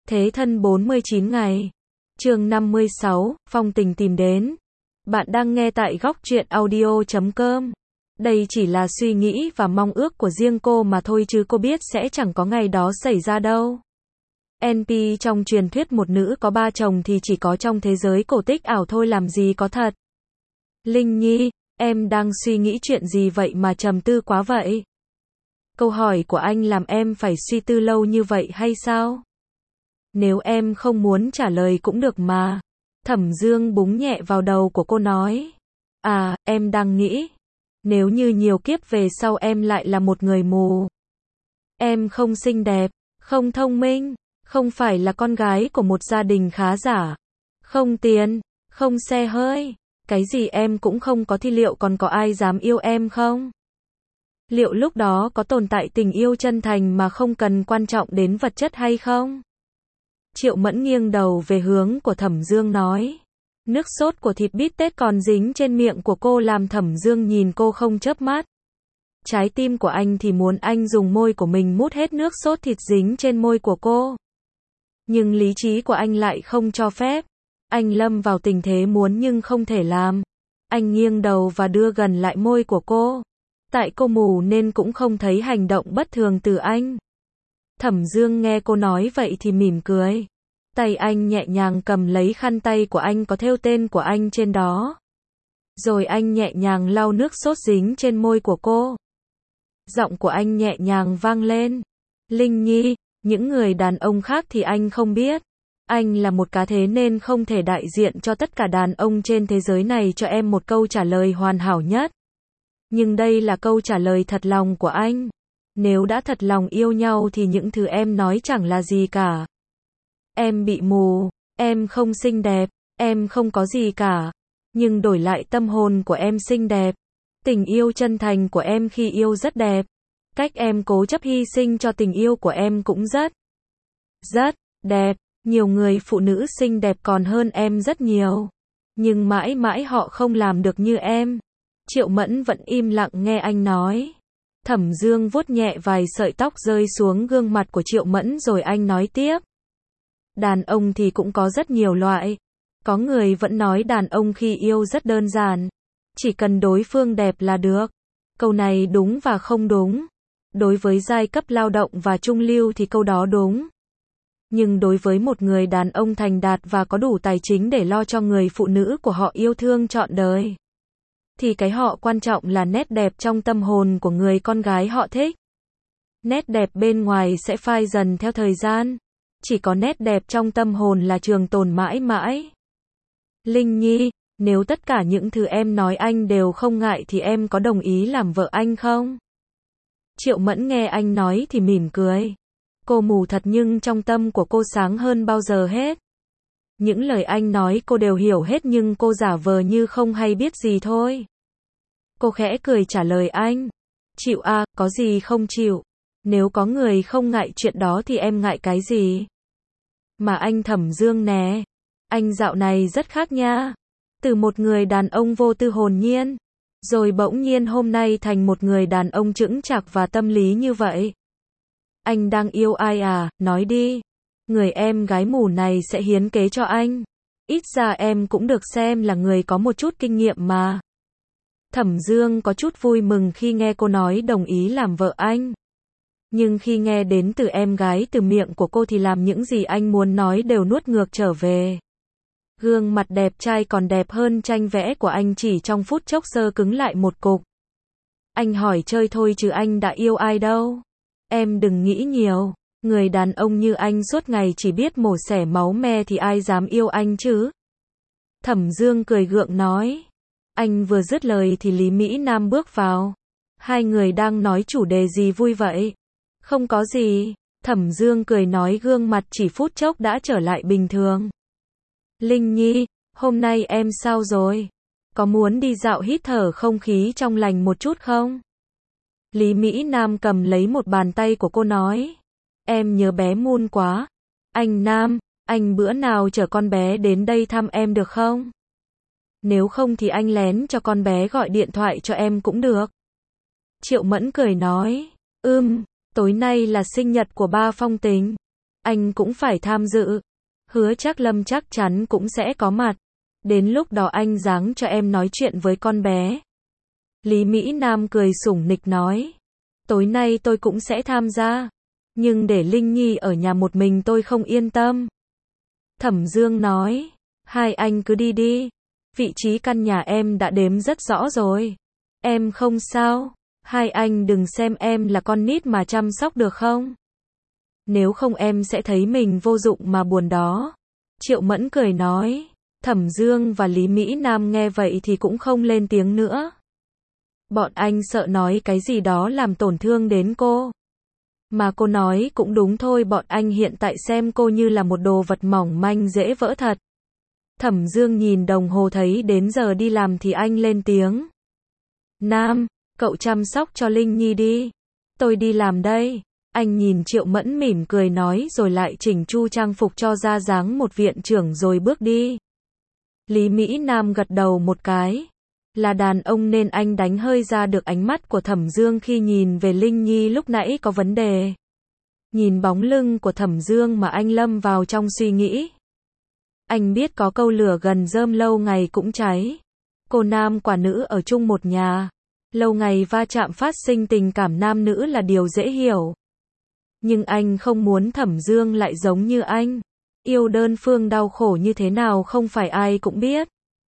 Thế thân 49 ngày. Chương 56, Phong tình tìm đến. Bạn đang nghe tại góc truyện audio.com. Đây chỉ là suy nghĩ và mong ước của riêng cô mà thôi chứ cô biết sẽ chẳng có ngày đó xảy ra đâu. NP trong truyền thuyết một nữ có ba chồng thì chỉ có trong thế giới cổ tích ảo thôi, làm gì có thật. Linh Nhi, em đang suy nghĩ chuyện gì vậy mà trầm tư quá vậy? Câu hỏi của anh làm em phải suy tư lâu như vậy hay sao? Nếu em không muốn trả lời cũng được mà. Thẩm Dương búng nhẹ vào đầu của cô nói. À, em đang nghĩ. Nếu như nhiều kiếp về sau em lại là một người mù. Em không xinh đẹp, không thông minh, không phải là con gái của một gia đình khá giả. Không tiền, không xe hơi. Cái gì em cũng không có thì liệu còn có ai dám yêu em không? Liệu lúc đó có tồn tại tình yêu chân thành mà không cần quan trọng đến vật chất hay không? Triệu Mẫn nghiêng đầu về hướng của Thẩm Dương nói. Nước sốt của thịt bít tết còn dính trên miệng của cô làm Thẩm Dương nhìn cô không chớp mắt. Trái tim của anh thì muốn anh dùng môi của mình mút hết nước sốt thịt dính trên môi của cô. Nhưng lý trí của anh lại không cho phép. Anh lâm vào tình thế muốn nhưng không thể làm. Anh nghiêng đầu và đưa gần lại môi của cô. Tại cô mù nên cũng không thấy hành động bất thường từ anh. Thẩm Dương nghe cô nói vậy thì mỉm cười. Tay anh nhẹ nhàng cầm lấy khăn tay của anh có thêu tên của anh trên đó. Rồi anh nhẹ nhàng lau nước sốt dính trên môi của cô. Giọng của anh nhẹ nhàng vang lên. Linh Nhi, những người đàn ông khác thì anh không biết. Anh là một cá thế nên không thể đại diện cho tất cả đàn ông trên thế giới này cho em một câu trả lời hoàn hảo nhất. Nhưng đây là câu trả lời thật lòng của anh. Nếu đã thật lòng yêu nhau thì những thứ em nói chẳng là gì cả. Em bị mù, em không xinh đẹp, em không có gì cả. Nhưng đổi lại tâm hồn của em xinh đẹp. Tình yêu chân thành của em khi yêu rất đẹp. Cách em cố chấp hy sinh cho tình yêu của em cũng rất đẹp. Nhiều người phụ nữ xinh đẹp còn hơn em rất nhiều. Nhưng mãi mãi họ không làm được như em. Triệu Mẫn vẫn im lặng nghe anh nói. Thẩm Dương vuốt nhẹ vài sợi tóc rơi xuống gương mặt của Triệu Mẫn rồi anh nói tiếp. Đàn ông thì cũng có rất nhiều loại. Có người vẫn nói đàn ông khi yêu rất đơn giản. Chỉ cần đối phương đẹp là được. Câu này đúng và không đúng. Đối với giai cấp lao động và trung lưu thì câu đó đúng. Nhưng đối với một người đàn ông thành đạt và có đủ tài chính để lo cho người phụ nữ của họ yêu thương trọn đời, thì cái họ quan trọng là nét đẹp trong tâm hồn của người con gái họ thích. Nét đẹp bên ngoài sẽ phai dần theo thời gian. Chỉ có nét đẹp trong tâm hồn là trường tồn mãi mãi. Linh Nhi, nếu tất cả những thứ em nói anh đều không ngại thì em có đồng ý làm vợ anh không? Triệu Mẫn nghe anh nói thì mỉm cười. Cô mù thật nhưng trong tâm của cô sáng hơn bao giờ hết. Những lời anh nói cô đều hiểu hết nhưng cô giả vờ như không hay biết gì thôi. Cô khẽ cười trả lời anh. Chịu à, có gì không chịu. Nếu có người không ngại chuyện đó thì em ngại cái gì? Mà anh Thẩm Dương nè. Anh dạo này rất khác nha. Từ một người đàn ông vô tư hồn nhiên. Rồi bỗng nhiên hôm nay thành một người đàn ông chững chạc và tâm lý như vậy. Anh đang yêu ai à, nói đi. Người em gái mù này sẽ hiến kế cho anh. Ít ra em cũng được xem là người có một chút kinh nghiệm mà. Thẩm Dương có chút vui mừng khi nghe cô nói đồng ý làm vợ anh. Nhưng khi nghe đến từ em gái từ miệng của cô thì làm những gì anh muốn nói đều nuốt ngược trở về. Gương mặt đẹp trai còn đẹp hơn tranh vẽ của anh chỉ trong phút chốc sơ cứng lại một cục. Anh hỏi chơi thôi chứ anh đã yêu ai đâu. Em đừng nghĩ nhiều. Người đàn ông như anh suốt ngày chỉ biết mổ xẻ máu me thì ai dám yêu anh chứ? Thẩm Dương cười gượng nói. Anh vừa dứt lời thì Lý Mỹ Nam bước vào. Hai người đang nói chủ đề gì vui vậy? Không có gì. Thẩm Dương cười nói gương mặt chỉ phút chốc đã trở lại bình thường. Linh Nhi, hôm nay em sao rồi? Có muốn đi dạo hít thở không khí trong lành một chút không? Lý Mỹ Nam cầm lấy một bàn tay của cô nói. Em nhớ bé Moon quá. Anh Nam, anh bữa nào chở con bé đến đây thăm em được không? Nếu không thì anh lén cho con bé gọi điện thoại cho em cũng được. Triệu Mẫn cười nói. Tối nay là sinh nhật của ba Phong Tình. anh cũng phải tham dự. Hứa Trác Lâm chắc chắn cũng sẽ có mặt. Đến lúc đó anh giáng cho em nói chuyện với con bé. Lý Mỹ Nam cười sủng nịch nói. Tối nay tôi cũng sẽ tham gia. Nhưng để Linh Nhi ở nhà một mình tôi không yên tâm. Thẩm Dương nói. Hai anh cứ đi đi. Vị trí căn nhà em đã đếm rất rõ rồi. Em không sao. Hai anh đừng xem em là con nít mà chăm sóc được không? Nếu không em sẽ thấy mình vô dụng mà buồn đó. Triệu Mẫn cười nói. Thẩm Dương và Lý Mỹ Nam nghe vậy thì cũng không lên tiếng nữa. Bọn anh sợ nói cái gì đó làm tổn thương đến cô. Mà cô nói cũng đúng thôi, bọn anh hiện tại xem cô như là một đồ vật mỏng manh dễ vỡ thật. Thẩm Dương nhìn đồng hồ thấy đến giờ đi làm thì anh lên tiếng. Nam, cậu chăm sóc cho Linh Nhi đi. Tôi đi làm đây. Anh nhìn Triệu Mẫn mỉm cười nói rồi lại chỉnh chu trang phục cho ra dáng một viện trưởng rồi bước đi. Lý Mỹ Nam gật đầu một cái. Là đàn ông nên anh đánh hơi ra được ánh mắt của Thẩm Dương khi nhìn về Linh Nhi lúc nãy có vấn đề. Nhìn bóng lưng của Thẩm Dương mà anh lâm vào trong suy nghĩ. Anh biết có câu lửa gần rơm lâu ngày cũng cháy. Cô nam quả nữ ở chung một nhà. Lâu ngày va chạm phát sinh tình cảm nam nữ là điều dễ hiểu. Nhưng anh không muốn Thẩm Dương lại giống như anh. Yêu đơn phương đau khổ như thế nào không phải ai cũng biết.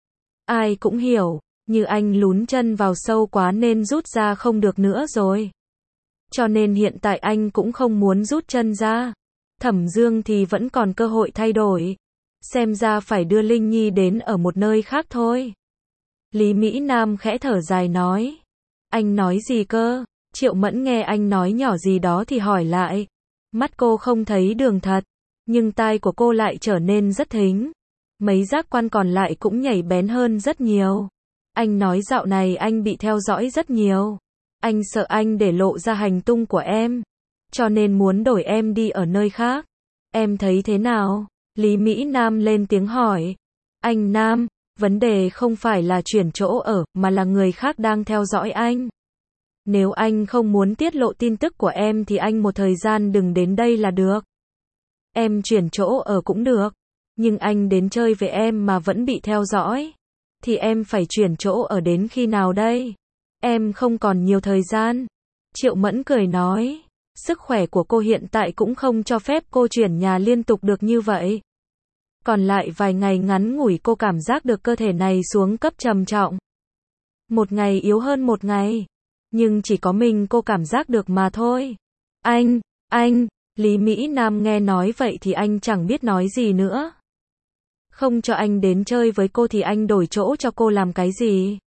Ai cũng hiểu. Như anh lún chân vào sâu quá nên rút ra không được nữa rồi. Cho nên hiện tại anh cũng không muốn rút chân ra. Thẩm Dương thì vẫn còn cơ hội thay đổi. Xem ra phải đưa Linh Nhi đến ở một nơi khác thôi. Lý Mỹ Nam khẽ thở dài nói. Anh nói gì cơ? Triệu Mẫn nghe anh nói nhỏ gì đó thì hỏi lại. Mắt cô không thấy đường thật. Nhưng tai của cô lại trở nên rất thính. Mấy giác quan còn lại cũng nhảy bén hơn rất nhiều. Anh nói dạo này anh bị theo dõi rất nhiều. Anh sợ anh để lộ ra hành tung của em. Cho nên muốn đổi em đi ở nơi khác. Em thấy thế nào? Lý Mỹ Nam lên tiếng hỏi. Anh Nam, vấn đề không phải là chuyển chỗ ở, mà là người khác đang theo dõi anh. Nếu anh không muốn tiết lộ tin tức của em thì anh một thời gian đừng đến đây là được. Em chuyển chỗ ở cũng được. Nhưng anh đến chơi với em mà vẫn bị theo dõi. Thì em phải chuyển chỗ ở đến khi nào đây? Em không còn nhiều thời gian. Triệu Mẫn cười nói. Sức khỏe của cô hiện tại cũng không cho phép cô chuyển nhà liên tục được như vậy. Còn lại vài ngày ngắn ngủi cô cảm giác được cơ thể này xuống cấp trầm trọng. Một ngày yếu hơn một ngày. Nhưng chỉ có mình cô cảm giác được mà thôi. Anh, Lý Mỹ Nam nghe nói vậy thì anh chẳng biết nói gì nữa. Không cho anh đến chơi với cô thì anh đổi chỗ cho cô làm cái gì?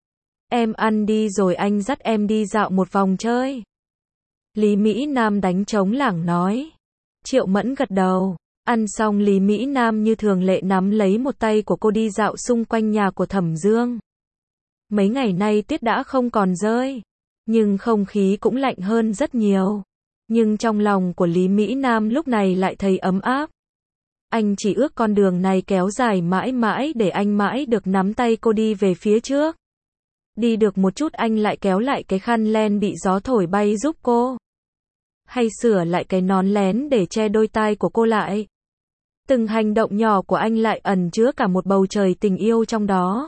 Em ăn đi rồi anh dắt em đi dạo một vòng chơi. Lý Mỹ Nam đánh trống lảng nói. Triệu Mẫn gật đầu. Ăn xong Lý Mỹ Nam như thường lệ nắm lấy một tay của cô đi dạo xung quanh nhà của Thẩm Dương. Mấy ngày nay tuyết đã không còn rơi. Nhưng không khí cũng lạnh hơn rất nhiều. Nhưng trong lòng của Lý Mỹ Nam lúc này lại thấy ấm áp. Anh chỉ ước con đường này kéo dài mãi mãi để anh mãi được nắm tay cô đi về phía trước. Đi được một chút anh lại kéo lại cái khăn len bị gió thổi bay giúp cô. Hay sửa lại cái nón lén để che đôi tai của cô lại. Từng hành động nhỏ của anh lại ẩn chứa cả một bầu trời tình yêu trong đó.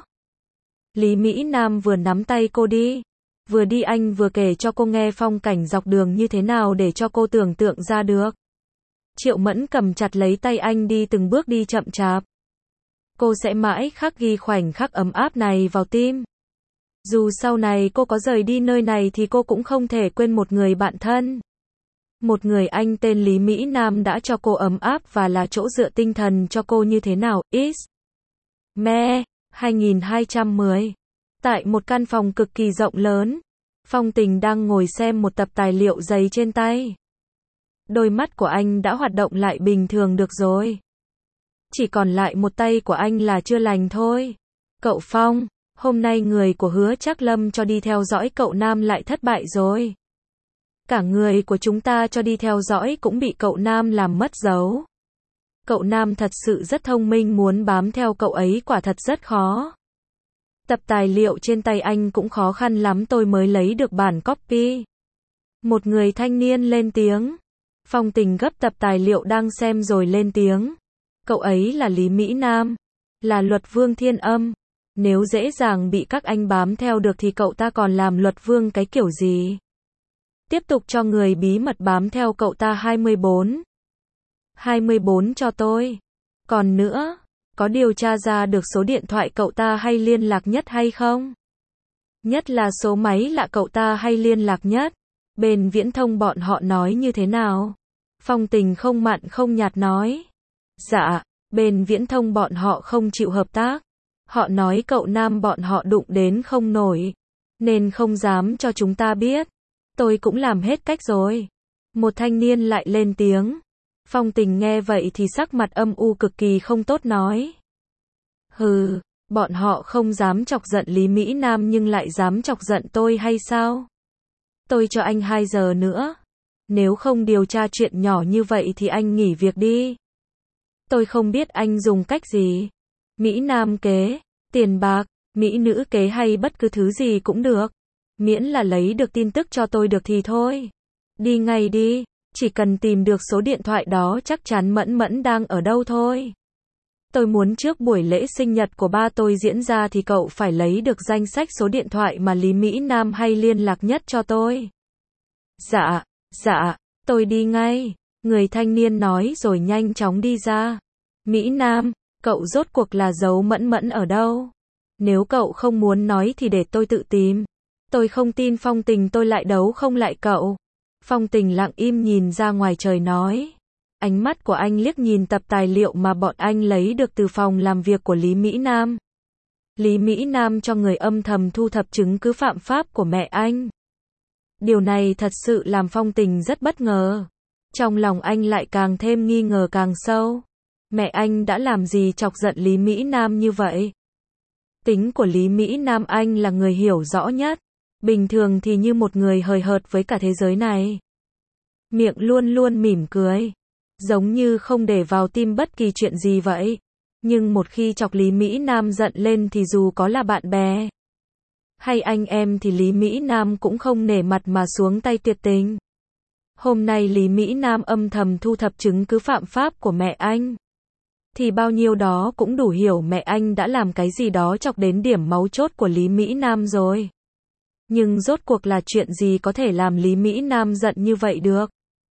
Lý Mỹ Nam vừa nắm tay cô đi. Vừa đi anh vừa kể cho cô nghe phong cảnh dọc đường như thế nào để cho cô tưởng tượng ra được. Triệu Mẫn cầm chặt lấy tay anh đi từng bước đi chậm chạp. Cô sẽ mãi khắc ghi khoảnh khắc ấm áp này vào tim. Dù sau này cô có rời đi nơi này thì cô cũng không thể quên một người bạn thân. Một người anh tên Lý Mỹ Nam đã cho cô ấm áp và là chỗ dựa tinh thần cho cô như thế nào. Me 2210. Tại một căn phòng cực kỳ rộng lớn, Phong Tình đang ngồi xem một tập tài liệu dày trên tay. Đôi mắt của anh đã hoạt động lại bình thường được rồi. Chỉ còn lại một tay của anh là chưa lành thôi. Cậu Phong, hôm nay người của Hứa Trác Lâm cho đi theo dõi cậu Nam lại thất bại rồi. Cả người của chúng ta cho đi theo dõi cũng bị cậu Nam làm mất dấu. Cậu Nam thật sự rất thông minh, muốn bám theo cậu ấy quả thật rất khó. Tập tài liệu trên tay anh cũng khó khăn lắm tôi mới lấy được bản copy. Một người thanh niên lên tiếng. Phong Tình gấp tập tài liệu đang xem rồi lên tiếng. Cậu ấy là Lý Mỹ Nam, là Luật Vương Thiên Âm. Nếu dễ dàng bị các anh bám theo được thì cậu ta còn làm Luật Vương cái kiểu gì? Tiếp tục cho người bí mật bám theo cậu ta 24. 24 cho tôi. Còn nữa, có điều tra ra được số điện thoại cậu ta hay liên lạc nhất hay không? Nhất là số máy lạ cậu ta hay liên lạc nhất. Bên viễn thông bọn họ nói như thế nào? Phong Tình không mặn không nhạt nói. Dạ, bên viễn thông bọn họ không chịu hợp tác. Họ nói cậu Nam bọn họ đụng đến không nổi, nên không dám cho chúng ta biết. Tôi cũng làm hết cách rồi. Một thanh niên lại lên tiếng. Phong Tình nghe vậy thì sắc mặt âm u cực kỳ không tốt nói. Hừ, bọn họ không dám chọc giận Lý Mỹ Nam nhưng lại dám chọc giận tôi hay sao? Tôi cho anh 2 giờ nữa. Nếu không điều tra chuyện nhỏ như vậy thì anh nghỉ việc đi. Tôi không biết anh dùng cách gì. Mỹ Nam kế, tiền bạc, mỹ nữ kế hay bất cứ thứ gì cũng được. Miễn là lấy được tin tức cho tôi được thì thôi. Đi ngay đi, chỉ cần tìm được số điện thoại đó chắc chắn Mẫn Mẫn đang ở đâu thôi. Tôi muốn trước buổi lễ sinh nhật của ba tôi diễn ra thì cậu phải lấy được danh sách số điện thoại mà Lý Mỹ Nam hay liên lạc nhất cho tôi. Dạ, tôi đi ngay. Người thanh niên nói rồi nhanh chóng đi ra. Mỹ Nam, cậu rốt cuộc là giấu Mẫn Mẫn ở đâu? Nếu cậu không muốn nói thì để tôi tự tìm. Tôi không tin Phong Tình tôi lại đấu không lại cậu. Phong Tình lặng im nhìn ra ngoài trời nói. Ánh mắt của anh liếc nhìn tập tài liệu mà bọn anh lấy được từ phòng làm việc của Lý Mỹ Nam. Lý Mỹ Nam cho người âm thầm thu thập chứng cứ phạm pháp của mẹ anh. Điều này thật sự làm Phong Tình rất bất ngờ. Trong lòng anh lại càng thêm nghi ngờ càng sâu. Mẹ anh đã làm gì chọc giận Lý Mỹ Nam như vậy? Tính của Lý Mỹ Nam anh là người hiểu rõ nhất. Bình thường thì như một người hời hợt với cả thế giới này. Miệng luôn luôn mỉm cười. Giống như không để vào tim bất kỳ chuyện gì vậy. Nhưng một khi chọc Lý Mỹ Nam giận lên thì dù có là bạn bè hay anh em thì Lý Mỹ Nam cũng không nể mặt mà xuống tay tuyệt tình. Hôm nay Lý Mỹ Nam âm thầm thu thập chứng cứ phạm pháp của mẹ anh. Thì bao nhiêu đó cũng đủ hiểu mẹ anh đã làm cái gì đó chọc đến điểm máu chốt của Lý Mỹ Nam rồi. Nhưng rốt cuộc là chuyện gì có thể làm Lý Mỹ Nam giận như vậy được?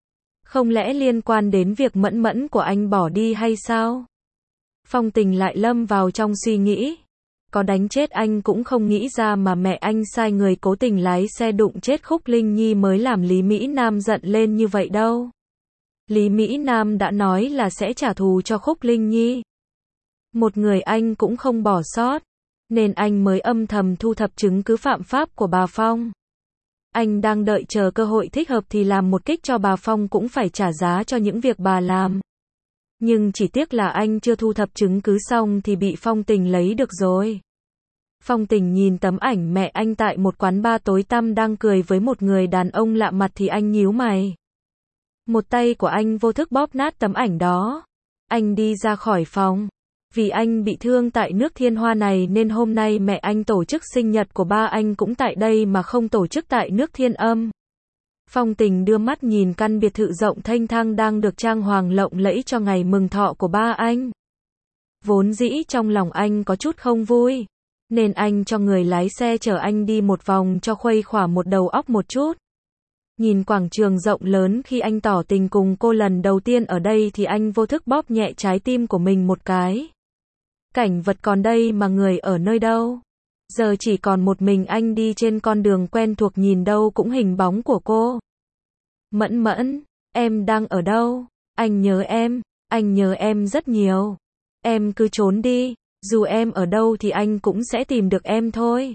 Không lẽ liên quan đến việc Mẫn Mẫn của anh bỏ đi hay sao? Phong Tình lại lâm vào trong suy nghĩ. Có đánh chết anh cũng không nghĩ ra mà mẹ anh sai người cố tình lái xe đụng chết Khúc Linh Nhi mới làm Lý Mỹ Nam giận lên như vậy đâu. Lý Mỹ Nam đã nói là sẽ trả thù cho Khúc Linh Nhi. Một người anh cũng không bỏ sót. Nên anh mới âm thầm thu thập chứng cứ phạm pháp của bà Phong. Anh đang đợi chờ cơ hội thích hợp thì làm một kích cho bà Phong cũng phải trả giá cho những việc bà làm. Nhưng chỉ tiếc là anh chưa thu thập chứng cứ xong thì bị Phong Tình lấy được rồi. Phong Tình nhìn tấm ảnh mẹ anh tại một quán bar tối tăm đang cười với một người đàn ông lạ mặt thì anh nhíu mày. Một tay của anh vô thức bóp nát tấm ảnh đó. Anh đi ra khỏi phòng. Vì anh bị thương tại nước Thiên Hoa này nên hôm nay mẹ anh tổ chức sinh nhật của ba anh cũng tại đây mà không tổ chức tại nước Thiên Âm. Phong Tình đưa mắt nhìn căn biệt thự rộng thênh thang đang được trang hoàng lộng lẫy cho ngày mừng thọ của ba anh. Vốn dĩ trong lòng anh có chút không vui, nên anh cho người lái xe chở anh đi một vòng cho khuây khỏa một đầu óc một chút. Nhìn quảng trường rộng lớn khi anh tỏ tình cùng cô lần đầu tiên ở đây thì anh vô thức bóp nhẹ trái tim của mình một cái. Cảnh vật còn đây mà người ở nơi đâu? Giờ chỉ còn một mình anh đi trên con đường quen thuộc nhìn đâu cũng hình bóng của cô. Mẫn Mẫn, em đang ở đâu? Anh nhớ em rất nhiều. Em cứ trốn đi, dù em ở đâu thì anh cũng sẽ tìm được em thôi.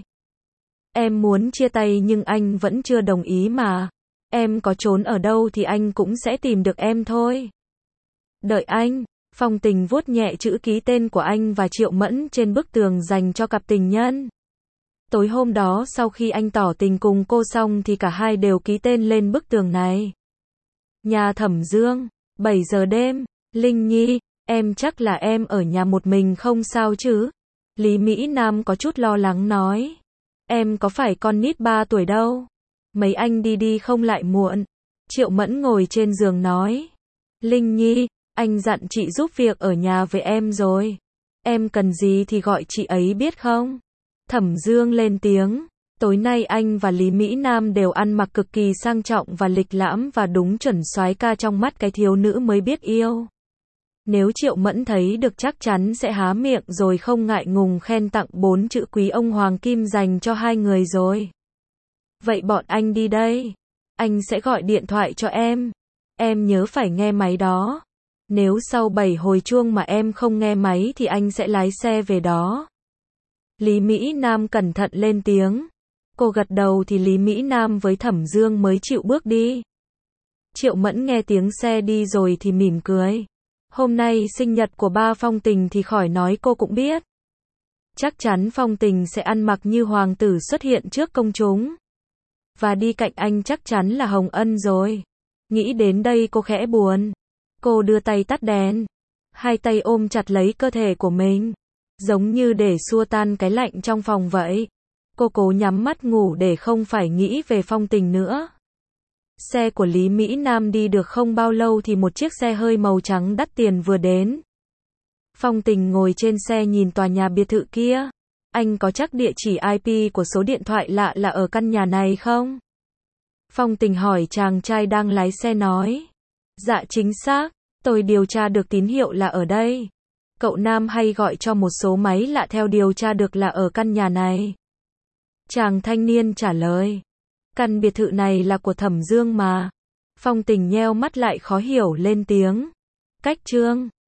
Em muốn chia tay nhưng anh vẫn chưa đồng ý mà. Em có trốn ở đâu thì anh cũng sẽ tìm được em thôi. Đợi anh. Phong Tình vuốt nhẹ chữ ký tên của anh và Triệu Mẫn trên bức tường dành cho cặp tình nhân. Tối hôm đó sau khi anh tỏ tình cùng cô xong thì cả hai đều ký tên lên bức tường này. Nhà Thẩm Dương, 7 giờ đêm, Linh Nhi, em chắc là em ở nhà một mình không sao chứ? Lý Mỹ Nam có chút lo lắng nói. Em có phải con nít 3 tuổi đâu. Mấy anh đi đi không lại muộn. Triệu Mẫn ngồi trên giường nói. Linh Nhi, anh dặn chị giúp việc ở nhà với em rồi. Em cần gì thì gọi chị ấy biết không? Thẩm Dương lên tiếng. Tối nay anh và Lý Mỹ Nam đều ăn mặc cực kỳ sang trọng và lịch lãm và đúng chuẩn soái ca trong mắt cái thiếu nữ mới biết yêu. Nếu Triệu Mẫn thấy được chắc chắn sẽ há miệng rồi không ngại ngùng khen tặng 4 chữ quý ông Hoàng Kim dành cho hai người rồi. Vậy bọn anh đi đây. Anh sẽ gọi điện thoại cho em. Em nhớ phải nghe máy đó. Nếu sau 7 hồi chuông mà em không nghe máy thì anh sẽ lái xe về đó. Lý Mỹ Nam cẩn thận lên tiếng. Cô gật đầu thì Lý Mỹ Nam với Thẩm Dương mới chịu bước đi. Triệu Mẫn nghe tiếng xe đi rồi thì mỉm cười. Hôm nay sinh nhật của ba Phong Tình thì khỏi nói cô cũng biết. Chắc chắn Phong Tình sẽ ăn mặc như hoàng tử xuất hiện trước công chúng. Và đi cạnh anh chắc chắn là Hồng Ân rồi. Nghĩ đến đây cô khẽ buồn. Cô đưa tay tắt đèn. Hai tay ôm chặt lấy cơ thể của mình. Giống như để xua tan cái lạnh trong phòng vậy. Cô cố nhắm mắt ngủ để không phải nghĩ về Phong Tình nữa. Xe của Lý Mỹ Nam đi được không bao lâu thì một chiếc xe hơi màu trắng đắt tiền vừa đến. Phong Tình ngồi trên xe nhìn tòa nhà biệt thự kia. Anh có chắc địa chỉ IP của số điện thoại lạ là ở căn nhà này không? Phong Tình hỏi chàng trai đang lái xe nói. Dạ chính xác, tôi điều tra được tín hiệu là ở đây. Cậu nam hay gọi cho một số máy lạ theo điều tra được là ở căn nhà này. Chàng thanh niên trả lời. Căn biệt thự này là của Thẩm Dương mà. Phong Tình nheo mắt lại khó hiểu lên tiếng. Cách Trương.